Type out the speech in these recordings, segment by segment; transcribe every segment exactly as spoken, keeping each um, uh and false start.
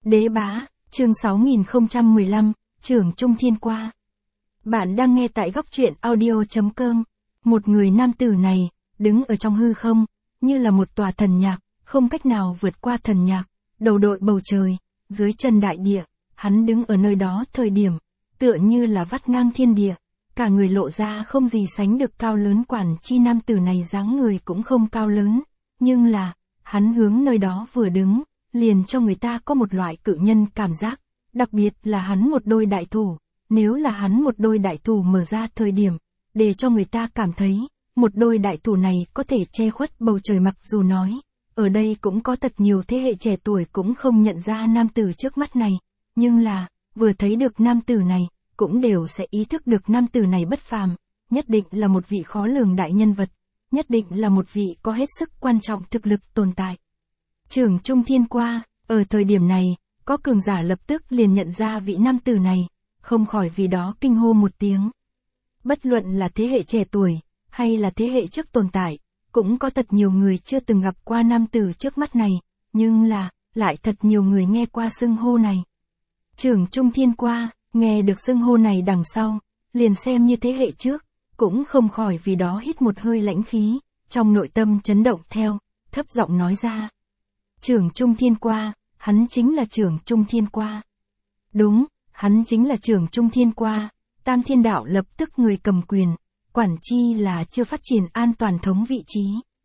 Đế Bá, chương sáu nghìn không trăm mười lăm, Trưởng Trung Thiên Qua. Bạn đang nghe tại góc truyện audio chấm com. Một người nam tử này, đứng ở trong hư không, như là một tòa thần nhạc, không cách nào vượt qua thần nhạc, đầu đội bầu trời, dưới chân đại địa, hắn đứng ở nơi đó thời điểm, tựa như là vắt ngang thiên địa, cả người lộ ra không gì sánh được cao lớn. Quản chi nam tử này dáng người cũng không cao lớn, nhưng là, hắn hướng nơi đó vừa đứng, liền cho người ta có một loại cự nhân cảm giác, đặc biệt là hắn một đôi đại thủ, nếu là hắn một đôi đại thủ mở ra thời điểm, để cho người ta cảm thấy, một đôi đại thủ này có thể che khuất bầu trời. Mặc dù nói, ở đây cũng có thật nhiều thế hệ trẻ tuổi cũng không nhận ra nam tử trước mắt này, nhưng là, vừa thấy được nam tử này, cũng đều sẽ ý thức được nam tử này bất phàm, nhất định là một vị khó lường đại nhân vật, nhất định là một vị có hết sức quan trọng thực lực tồn tại. Trưởng Trung Thiên Qua, ở thời điểm này, có cường giả lập tức liền nhận ra vị nam tử này, không khỏi vì đó kinh hô một tiếng. Bất luận là thế hệ trẻ tuổi, hay là thế hệ trước tồn tại, cũng có thật nhiều người chưa từng gặp qua nam tử trước mắt này, nhưng là, lại thật nhiều người nghe qua xưng hô này. Trưởng Trung Thiên Qua, nghe được xưng hô này đằng sau, liền xem như thế hệ trước, cũng không khỏi vì đó hít một hơi lãnh khí, trong nội tâm chấn động theo, thấp giọng nói ra. Trưởng Trung Thiên Qua, hắn chính là Trưởng Trung Thiên Qua. Đúng, hắn chính là Trưởng Trung Thiên Qua. Tam Thiên Đạo lập tức người cầm quyền, quản chi là chưa phát triển an toàn thống vị trí.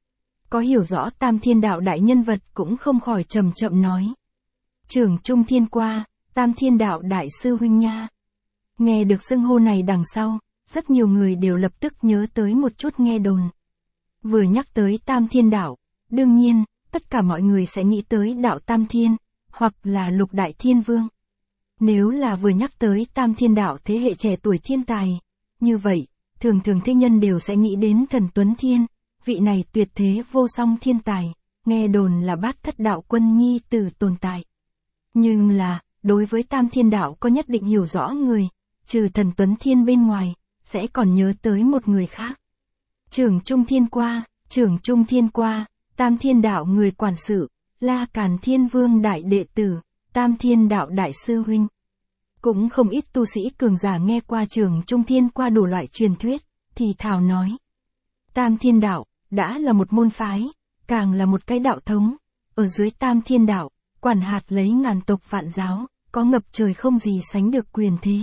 Có hiểu rõ Tam Thiên Đạo đại nhân vật cũng không khỏi trầm chậm nói. Trưởng Trung Thiên Qua, Tam Thiên Đạo đại sư huynh nha. Nghe được xưng hô này đằng sau, rất nhiều người đều lập tức nhớ tới một chút nghe đồn. Vừa nhắc tới Tam Thiên Đạo, đương nhiên, tất cả mọi người sẽ nghĩ tới Đạo Tam Thiên, hoặc là Lục Đại Thiên Vương. Nếu là vừa nhắc tới Tam Thiên Đạo thế hệ trẻ tuổi thiên tài, như vậy, thường thường thế nhân đều sẽ nghĩ đến Thần Tuấn Thiên, vị này tuyệt thế vô song thiên tài, nghe đồn là Bát Thất Đạo Quân nhi tử tồn tại. Nhưng là, đối với Tam Thiên Đạo có nhất định hiểu rõ người, trừ Thần Tuấn Thiên bên ngoài, sẽ còn nhớ tới một người khác. Trưởng Trung Thiên Qua, Trưởng Trung Thiên Qua, Tam Thiên Đạo người quản sự, La Càn Thiên Vương đại đệ tử, Tam Thiên Đạo đại sư huynh. Cũng không ít tu sĩ cường giả nghe qua Trưởng Trung Thiên Qua đủ loại truyền thuyết, thì thào nói. Tam Thiên Đạo, đã là một môn phái, càng là một cái đạo thống, ở dưới Tam Thiên Đạo, quản hạt lấy ngàn tộc vạn giáo, có ngập trời không gì sánh được quyền thế.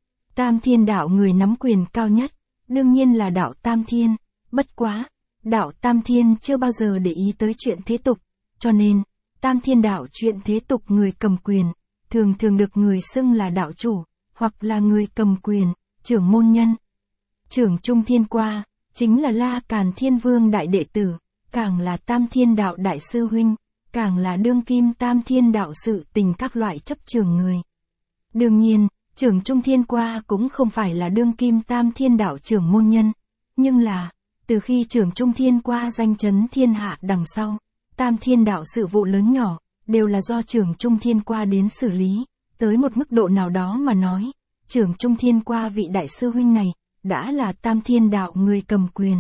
Tam Thiên Đạo người nắm quyền cao nhất, đương nhiên là Đạo Tam Thiên, bất quá, Đạo Tam Thiên chưa bao giờ để ý tới chuyện thế tục, cho nên, Tam Thiên Đạo chuyện thế tục người cầm quyền, thường thường được người xưng là đạo chủ, hoặc là người cầm quyền, trưởng môn nhân. Trưởng Trung Thiên Qua, chính là La Càn Thiên Vương đại đệ tử, càng là Tam Thiên Đạo đại sư huynh, càng là đương kim Tam Thiên Đạo sự tình các loại chấp trường người. Đương nhiên, Trưởng Trung Thiên Qua cũng không phải là đương kim Tam Thiên Đạo trưởng môn nhân, nhưng là, từ khi Trưởng Trung Thiên Qua danh chấn thiên hạ đằng sau, Tam Thiên Đạo sự vụ lớn nhỏ, đều là do Trưởng Trung Thiên Qua đến xử lý, tới một mức độ nào đó mà nói, Trưởng Trung Thiên Qua vị đại sư huynh này, đã là Tam Thiên Đạo người cầm quyền.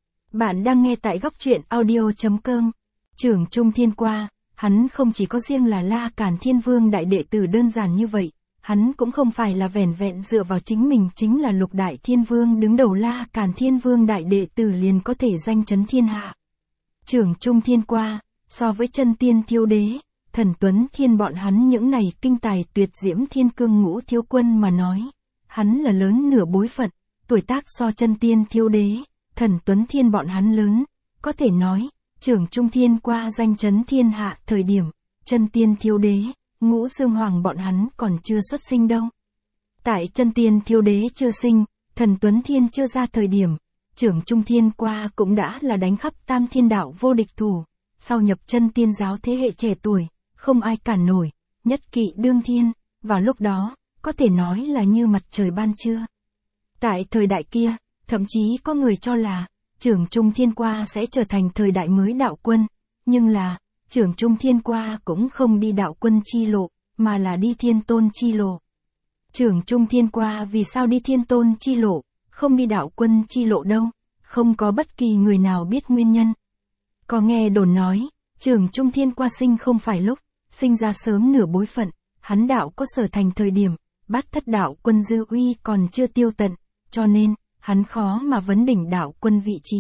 Bạn đang nghe tại góc truyện audio chấm com. Trưởng Trung Thiên Qua, hắn không chỉ có riêng là La Càn Thiên Vương đại đệ tử đơn giản như vậy, hắn cũng không phải là vẻn vẹn dựa vào chính mình chính là Lục Đại Thiên Vương đứng đầu La Càn Thiên Vương đại đệ tử liền có thể danh chấn thiên hạ. Trưởng Trung Thiên Qua, so với chân tiên thiếu đế, Thần Tuấn Thiên bọn hắn những này kinh tài tuyệt diễm thiên cương ngũ thiếu quân mà nói, hắn là lớn nửa bối phận, tuổi tác so chân tiên thiếu đế, Thần Tuấn Thiên bọn hắn lớn, có thể nói, Trưởng Trung Thiên Qua danh chấn thiên hạ thời điểm, chân tiên thiếu đế, Ngũ Xương Hoàng bọn hắn còn chưa xuất sinh đâu. Tại chân tiên thiếu đế chưa sinh, Thần Tuấn Thiên chưa ra thời điểm, Trưởng Trung Thiên Qua cũng đã là đánh khắp Tam Thiên Đạo vô địch thủ, sau nhập chân tiên giáo thế hệ trẻ tuổi, không ai cản nổi, nhất kỵ đương thiên, vào lúc đó, có thể nói là như mặt trời ban trưa. Tại thời đại kia, thậm chí có người cho là, Trưởng Trung Thiên Qua sẽ trở thành thời đại mới đạo quân, nhưng là, Trưởng Trung Thiên Qua cũng không đi đạo quân chi lộ, mà là đi thiên tôn chi lộ. Trưởng Trung Thiên Qua vì sao đi thiên tôn chi lộ, không đi đạo quân chi lộ đâu, không có bất kỳ người nào biết nguyên nhân. Có nghe đồn nói, Trưởng Trung Thiên Qua sinh không phải lúc, sinh ra sớm nửa bối phận, hắn đạo có sở thành thời điểm, Bát Thất đạo quân dư uy còn chưa tiêu tận, cho nên, hắn khó mà vấn đỉnh đạo quân vị trí.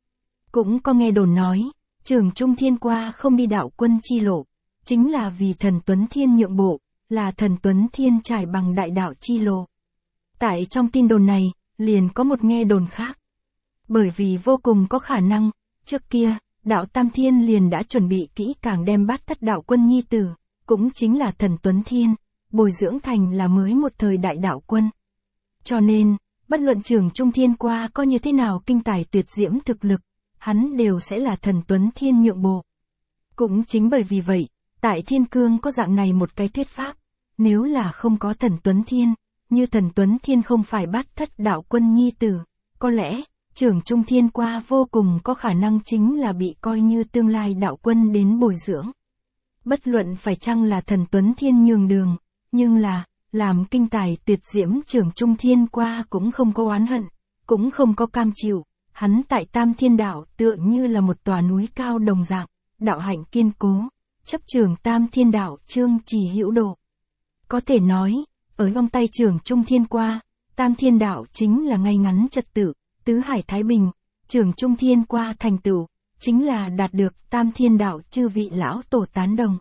Cũng có nghe đồn nói, Trưởng Trung Thiên qua không đi đạo quân chi lộ, chính là vì thần Tuấn Thiên nhượng bộ, là thần Tuấn Thiên trải bằng đại đạo chi lộ. Tại trong tin đồn này, liền có một nghe đồn khác. Bởi vì vô cùng có khả năng, trước kia, đạo Tam Thiên liền đã chuẩn bị kỹ càng đem Bát Thất đạo quân nhi tử, cũng chính là thần Tuấn Thiên, bồi dưỡng thành là mới một thời đại đạo quân. Cho nên, bất luận Trưởng Trung Thiên qua có như thế nào kinh tài tuyệt diễm thực lực, hắn đều sẽ là thần Tuấn Thiên nhượng bộ. Cũng chính bởi vì vậy, tại Thiên Cương có dạng này một cái thuyết pháp, nếu là không có thần Tuấn Thiên, như thần Tuấn Thiên không phải Bát Thất đạo quân nhi tử, có lẽ, Trưởng Trung Thiên qua vô cùng có khả năng chính là bị coi như tương lai đạo quân đến bồi dưỡng. Bất luận phải chăng là thần Tuấn Thiên nhường đường, nhưng là, làm kinh tài tuyệt diễm Trưởng Trung Thiên qua cũng không có oán hận, cũng không có cam chịu, hắn tại Tam Thiên đạo tựa như là một tòa núi cao đồng dạng, đạo hạnh kiên cố, chấp trường Tam Thiên đạo chương trì hữu độ. Có thể nói, ở vòng tay Trưởng Trung Thiên qua, Tam Thiên đạo chính là ngay ngắn trật tự, tứ hải thái bình, Trưởng Trung Thiên qua thành tựu, chính là đạt được Tam Thiên đạo chư vị lão tổ tán đồng.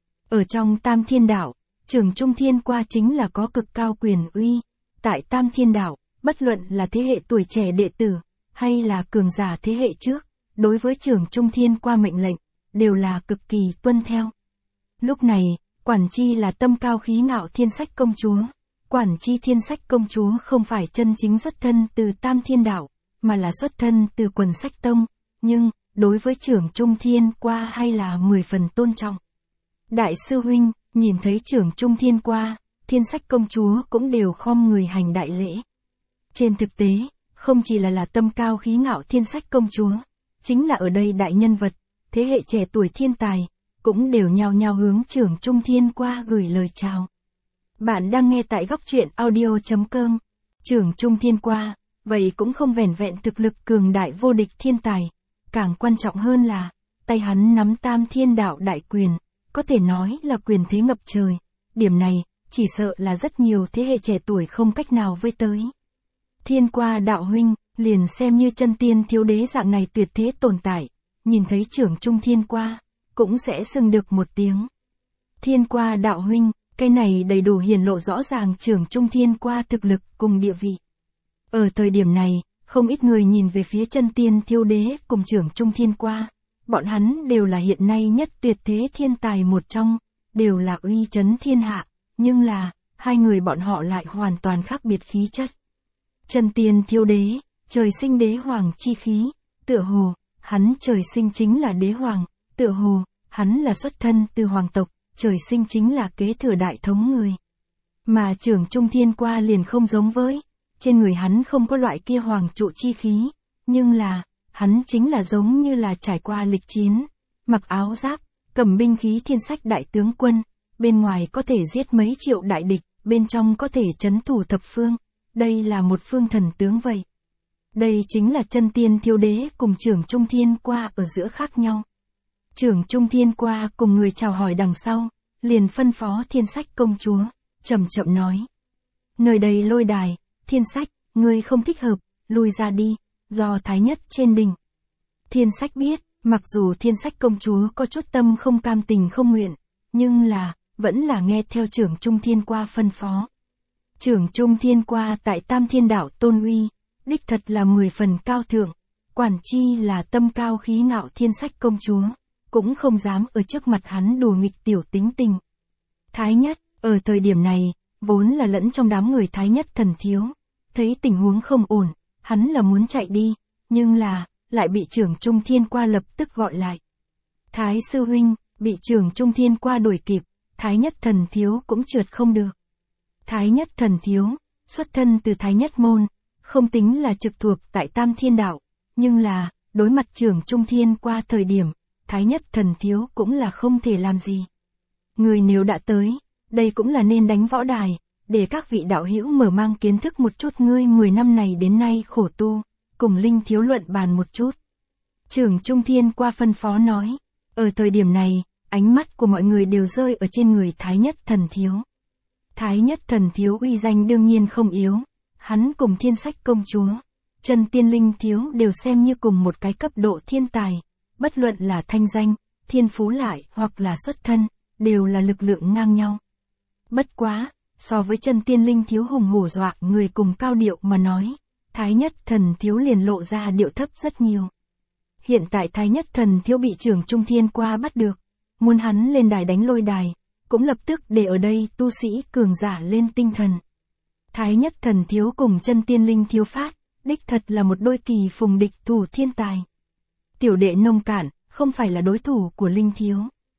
Ở trong Tam Thiên đạo, Trưởng Trung Thiên qua chính là có cực cao quyền uy, tại Tam Thiên đạo, bất luận là thế hệ tuổi trẻ đệ tử, hay là cường giả thế hệ trước, đối với Trưởng Trung Thiên qua mệnh lệnh, đều là cực kỳ tuân theo. Lúc này, Quản Chi là tâm cao khí ngạo Thiên Sách công chúa. Quản Chi Thiên Sách công chúa không phải chân chính xuất thân từ Tam Thiên đạo, mà là xuất thân từ Quần Sách tông, nhưng, đối với Trưởng Trung Thiên qua hay là mười phần tôn trọng. Đại sư huynh, nhìn thấy Trưởng Trung Thiên qua, Thiên Sách công chúa cũng đều khom người hành đại lễ. Trên thực tế, không chỉ là là tâm cao khí ngạo Thiên Sách công chúa, chính là ở đây đại nhân vật, thế hệ trẻ tuổi thiên tài, cũng đều nhao nhao hướng Trưởng Trung Thiên qua gửi lời chào. Bạn đang nghe tại góc truyện audio chấm com. Trưởng Trung Thiên qua, vậy cũng không vẻn vẹn thực lực cường đại vô địch thiên tài, càng quan trọng hơn là, tay hắn nắm Tam Thiên đạo đại quyền, có thể nói là quyền thế ngập trời. Điểm này, chỉ sợ là rất nhiều thế hệ trẻ tuổi không cách nào với tới. Thiên qua đạo huynh, liền xem như chân tiên thiếu đế dạng này tuyệt thế tồn tại, nhìn thấy Trưởng Trung Thiên qua, cũng sẽ xưng được một tiếng. Thiên qua đạo huynh, cái này đầy đủ hiển lộ rõ ràng Trưởng Trung Thiên qua thực lực cùng địa vị. Ở thời điểm này, không ít người nhìn về phía chân tiên thiếu đế cùng Trưởng Trung Thiên qua, bọn hắn đều là hiện nay nhất tuyệt thế thiên tài một trong, đều là uy chấn thiên hạ, nhưng là, hai người bọn họ lại hoàn toàn khác biệt khí chất. Chân tiên thiếu đế, trời sinh đế hoàng chi khí, tựa hồ, hắn trời sinh chính là đế hoàng, tựa hồ, hắn là xuất thân từ hoàng tộc, trời sinh chính là kế thừa đại thống người. Mà Trưởng Trung Thiên qua liền không giống với, trên người hắn không có loại kia hoàng trụ chi khí, nhưng là, hắn chính là giống như là trải qua lịch chiến, mặc áo giáp, cầm binh khí Thiên Sách đại tướng quân, bên ngoài có thể giết mấy triệu đại địch, bên trong có thể trấn thủ thập phương, đây là một phương thần tướng vậy. Đây chính là chân tiên thiếu đế cùng Trưởng Trung Thiên qua ở giữa khác nhau. Trưởng Trung Thiên qua cùng người chào hỏi đằng sau, liền phân phó Thiên Sách công chúa, chậm chậm nói. Nơi đây lôi đài, Thiên Sách, ngươi không thích hợp, lui ra đi, do thái nhất trên đỉnh. Thiên Sách biết, mặc dù Thiên Sách công chúa có chút tâm không cam tình không nguyện, nhưng là, vẫn là nghe theo Trưởng Trung Thiên qua phân phó. Trưởng Trung Thiên qua tại Tam Thiên đạo tôn uy, đích thật là mười phần cao thượng, Quản Chi là tâm cao khí ngạo Thiên Sách công chúa, cũng không dám ở trước mặt hắn đùa nghịch tiểu tính tình. Thái nhất, ở thời điểm này, vốn là lẫn trong đám người Thái nhất thần thiếu, thấy tình huống không ổn, hắn là muốn chạy đi, nhưng là, lại bị Trưởng Trung Thiên qua lập tức gọi lại. Thái sư huynh, bị Trưởng Trung Thiên qua đuổi kịp, Thái nhất thần thiếu cũng trượt không được. Thái nhất thần thiếu, xuất thân từ Thái nhất môn, không tính là trực thuộc tại Tam Thiên đạo, nhưng là, đối mặt Trưởng Trung Thiên qua thời điểm, Thái nhất thần thiếu cũng là không thể làm gì. Người nếu đã tới, đây cũng là nên đánh võ đài, để các vị đạo hữu mở mang kiến thức một chút ngươi mười năm này đến nay khổ tu, cùng Linh thiếu luận bàn một chút. Trưởng Trung Thiên qua phân phó nói, ở thời điểm này, ánh mắt của mọi người đều rơi ở trên người Thái nhất thần thiếu. Thái Nhất Thần Thiếu uy danh đương nhiên không yếu, hắn cùng Thiên Sách Công Chúa, Chân Tiên Linh Thiếu đều xem như cùng một cái cấp độ thiên tài, bất luận là thanh danh, thiên phú lại hoặc là xuất thân, đều là lực lượng ngang nhau. Bất quá, so với Chân Tiên Linh Thiếu hùng hổ dọa người cùng cao điệu mà nói, Thái Nhất Thần Thiếu liền lộ ra điệu thấp rất nhiều. Hiện tại Thái Nhất Thần Thiếu bị Trưởng Trung Thiên Qua bắt được, muốn hắn lên đài đánh lôi đài, cũng lập tức để ở đây tu sĩ cường giả lên tinh thần. Thái Nhất Thần Thiếu cùng Chân Tiên Linh Thiếu phát, đích thật là một đôi kỳ phùng địch thủ thiên tài. Tiểu đệ nông cạn, không phải là đối thủ của Linh Thiếu.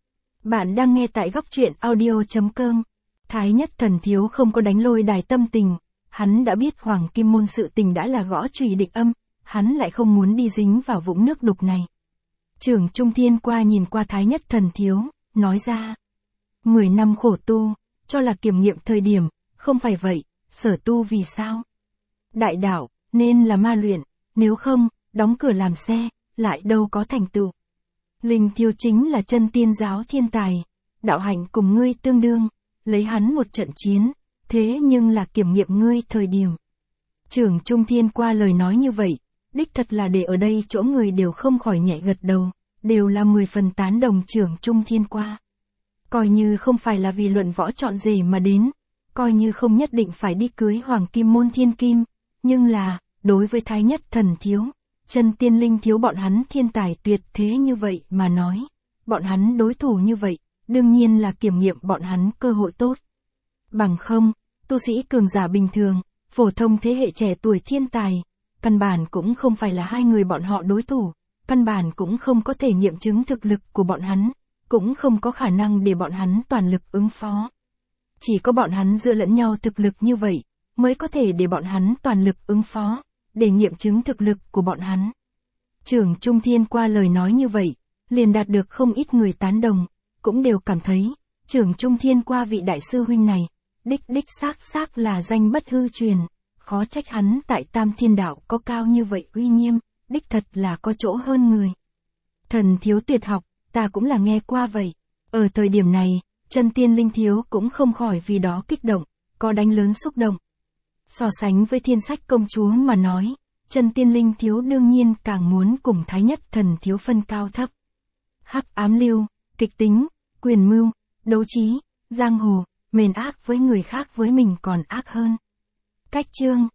Bạn đang nghe tại góc truyện audio.com. Thái Nhất Thần Thiếu không có đánh lôi đài tâm tình, hắn đã biết Hoàng Kim Môn sự tình đã là gõ chùy địch âm, hắn lại không muốn đi dính vào vũng nước đục này. Trưởng Trung Thiên Qua nhìn qua Thái Nhất Thần Thiếu, nói ra. Mười năm khổ tu, cho là kiểm nghiệm thời điểm, không phải vậy, sở tu vì sao? Đại đạo, nên là ma luyện, nếu không, đóng cửa làm xe, lại đâu có thành tựu. Linh Thiếu chính là chân tiên giáo thiên tài, đạo hạnh cùng ngươi tương đương, lấy hắn một trận chiến, thế nhưng là kiểm nghiệm ngươi thời điểm. Trưởng Trung Thiên Qua lời nói như vậy, đích thật là để ở đây chỗ người đều không khỏi nhẹ gật đầu, đều là mười phần tán đồng Trưởng Trung Thiên Qua. Coi như không phải là vì luận võ chọn rể mà đến, coi như không nhất định phải đi cưới Hoàng Kim Môn Thiên Kim, nhưng là, đối với Thái Nhất Thần Thiếu, Chân Tiên Linh Thiếu bọn hắn thiên tài tuyệt thế như vậy mà nói, bọn hắn đối thủ như vậy, đương nhiên là kiểm nghiệm bọn hắn cơ hội tốt. Bằng không, tu sĩ cường giả bình thường, phổ thông thế hệ trẻ tuổi thiên tài, căn bản cũng không phải là hai người bọn họ đối thủ, căn bản cũng không có thể nghiệm chứng thực lực của bọn hắn, cũng không có khả năng để bọn hắn toàn lực ứng phó. Chỉ có bọn hắn dựa lẫn nhau thực lực như vậy, mới có thể để bọn hắn toàn lực ứng phó, để nghiệm chứng thực lực của bọn hắn. Trưởng Trung Thiên Qua lời nói như vậy, liền đạt được không ít người tán đồng, cũng đều cảm thấy, Trưởng Trung Thiên Qua vị đại sư huynh này, đích đích xác xác là danh bất hư truyền, khó trách hắn tại Tam Thiên Đạo có cao như vậy uy nghiêm, đích thật là có chỗ hơn người. Thần Thiếu tuyệt học, ta cũng là nghe qua vậy. Ở thời điểm này, Chân Tiên Linh Thiếu cũng không khỏi vì đó kích động, có đánh lớn xúc động. So sánh với Thiên Sách Công Chúa mà nói, Chân Tiên Linh Thiếu đương nhiên càng muốn cùng Thái Nhất Thần Thiếu phân cao thấp. Hắc ám lưu, kịch tính, quyền mưu, đấu trí, giang hồ, mền ác với người khác với mình còn ác hơn. Cách chương